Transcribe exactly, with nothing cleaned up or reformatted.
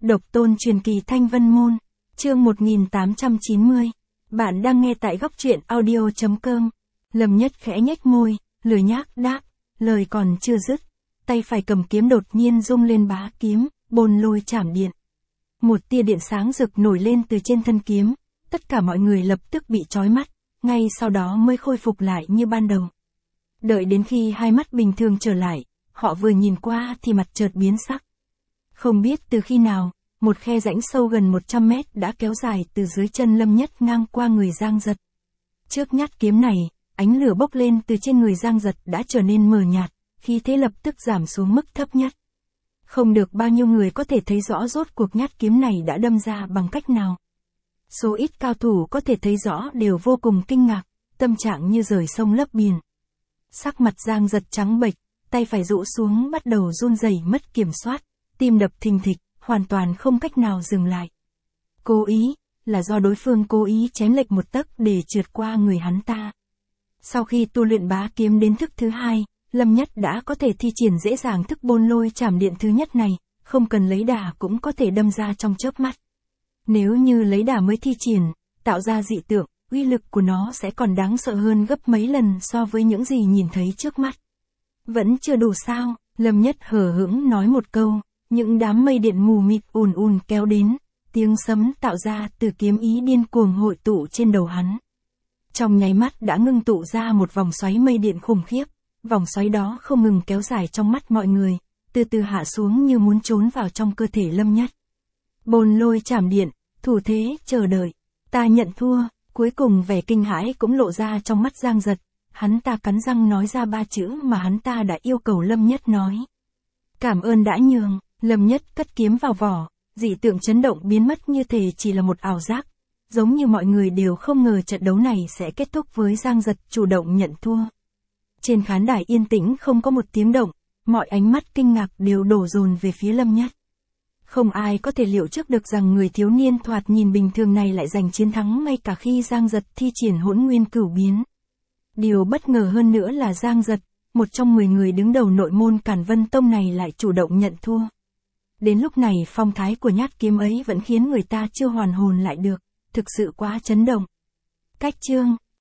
Độc tôn truyền kỳ Thanh Vân Môn, chương một nghìn tám trăm chín mươi. Bạn đang nghe tại góc truyện audio chấm com. Lâm Nhất khẽ nhếch môi, lười nhác đáp, lời còn chưa dứt, tay phải cầm kiếm đột nhiên rung lên bá kiếm, bồn lôi chảm điện. Một tia điện sáng rực nổi lên từ trên thân kiếm, tất cả mọi người lập tức bị chói mắt, ngay sau đó mới khôi phục lại như ban đầu. Đợi đến khi hai mắt bình thường trở lại, họ vừa nhìn qua thì mặt chợt biến sắc. Không biết từ khi nào, một khe rãnh sâu gần một trăm mét đã kéo dài từ dưới chân Lâm Nhất ngang qua người Giang Giật. Trước nhát kiếm này, ánh lửa bốc lên từ trên người Giang Giật đã trở nên mờ nhạt, khí thế lập tức giảm xuống mức thấp nhất. Không được bao nhiêu người có thể thấy rõ rốt cuộc nhát kiếm này đã đâm ra bằng cách nào. Số ít cao thủ có thể thấy rõ đều vô cùng kinh ngạc, tâm trạng như rời sông lấp biển. Sắc mặt Giang Giật trắng bệch, tay phải rũ xuống bắt đầu run rẩy mất kiểm soát, tim đập thình thịch, hoàn toàn không cách nào dừng lại. Cố ý, là do đối phương cố ý chém lệch một tấc để trượt qua người hắn ta. Sau khi tu luyện bá kiếm đến thức thứ hai, Lâm Nhất đã có thể thi triển dễ dàng thức bôn lôi chảm điện thứ nhất này, không cần lấy đà cũng có thể đâm ra trong chớp mắt. Nếu như lấy đà mới thi triển, tạo ra dị tượng, uy lực của nó sẽ còn đáng sợ hơn gấp mấy lần so với những gì nhìn thấy trước mắt. Vẫn chưa đủ sao, Lâm Nhất hờ hững nói một câu, những đám mây điện mù mịt ùn ùn kéo đến, tiếng sấm tạo ra từ kiếm ý điên cuồng hội tụ trên đầu hắn. Trong nháy mắt đã ngưng tụ ra một vòng xoáy mây điện khủng khiếp, vòng xoáy đó không ngừng kéo dài trong mắt mọi người, từ từ hạ xuống như muốn trốn vào trong cơ thể Lâm Nhất. Bồn lôi chảm điện, thủ thế, chờ đợi, ta nhận thua, cuối cùng vẻ kinh hãi cũng lộ ra trong mắt Giang Giật, hắn ta cắn răng nói ra ba chữ mà hắn ta đã yêu cầu Lâm Nhất nói. Cảm ơn đã nhường. Lâm Nhất cất kiếm vào vỏ, dị tượng chấn động biến mất như thể chỉ là một ảo giác, giống như mọi người đều không ngờ trận đấu này sẽ kết thúc với Giang Giật chủ động nhận thua. Trên khán đài yên tĩnh không có một tiếng động, mọi ánh mắt kinh ngạc đều đổ dồn về phía Lâm Nhất. Không ai có thể liệu trước được rằng người thiếu niên thoạt nhìn bình thường này lại giành chiến thắng ngay cả khi Giang Giật thi triển hỗn nguyên cửu biến. Điều bất ngờ hơn nữa là Giang Giật, một trong mười người đứng đầu nội môn Cản Vân Tông này lại chủ động nhận thua. Đến lúc này phong thái của nhát kiếm ấy vẫn khiến người ta chưa hoàn hồn lại được, thực sự quá chấn động. Cách chương